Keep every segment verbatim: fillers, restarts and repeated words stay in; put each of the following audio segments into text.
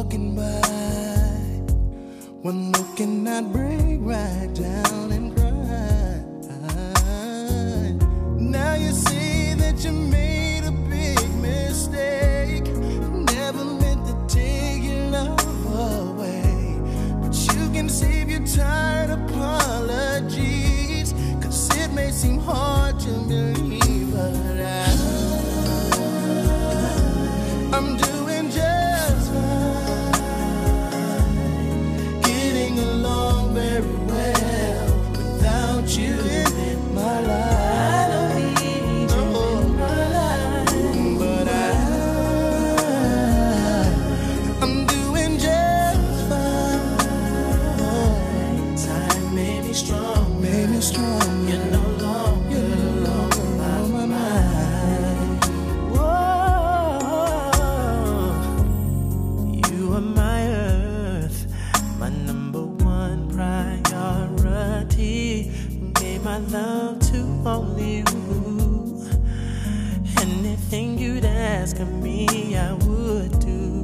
walking by. One look and I'd break right down and cry. Now you see that you made a big mistake. Never meant to take your love away, but you can save your tired apologies, 'cause it may seem hard to believe, but I, I'm doing just fine, getting along very well without you in my life. Love to only you. Anything you'd ask of me, I would do.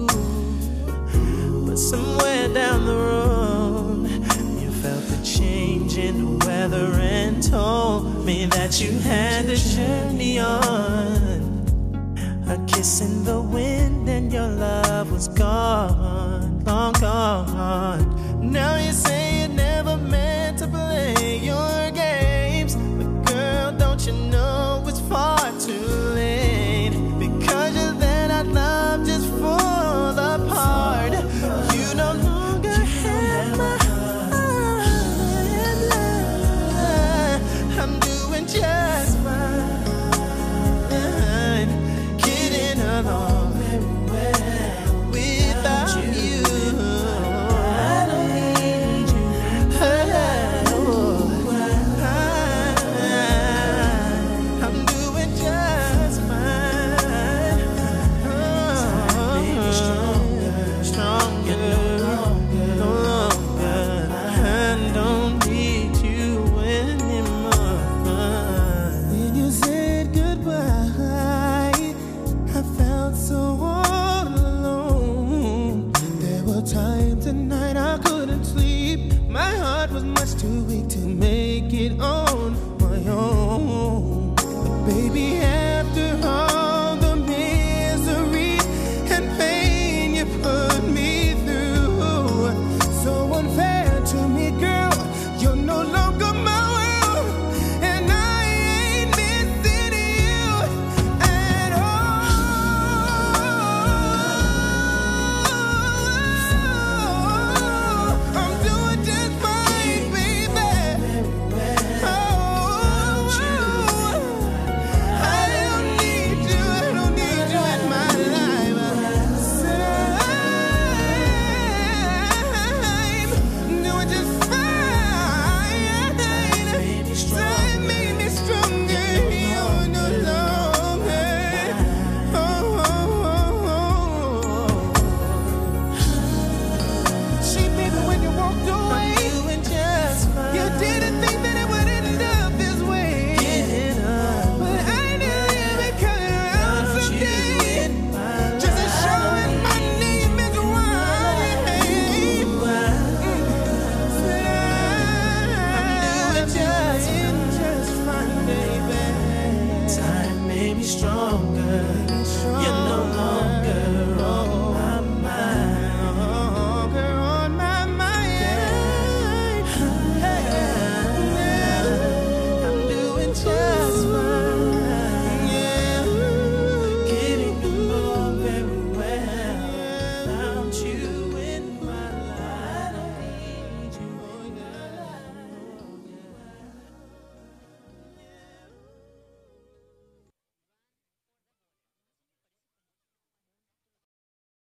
But somewhere down the road, you felt the change in the weather and told me that you had to journey on. A kiss in the wind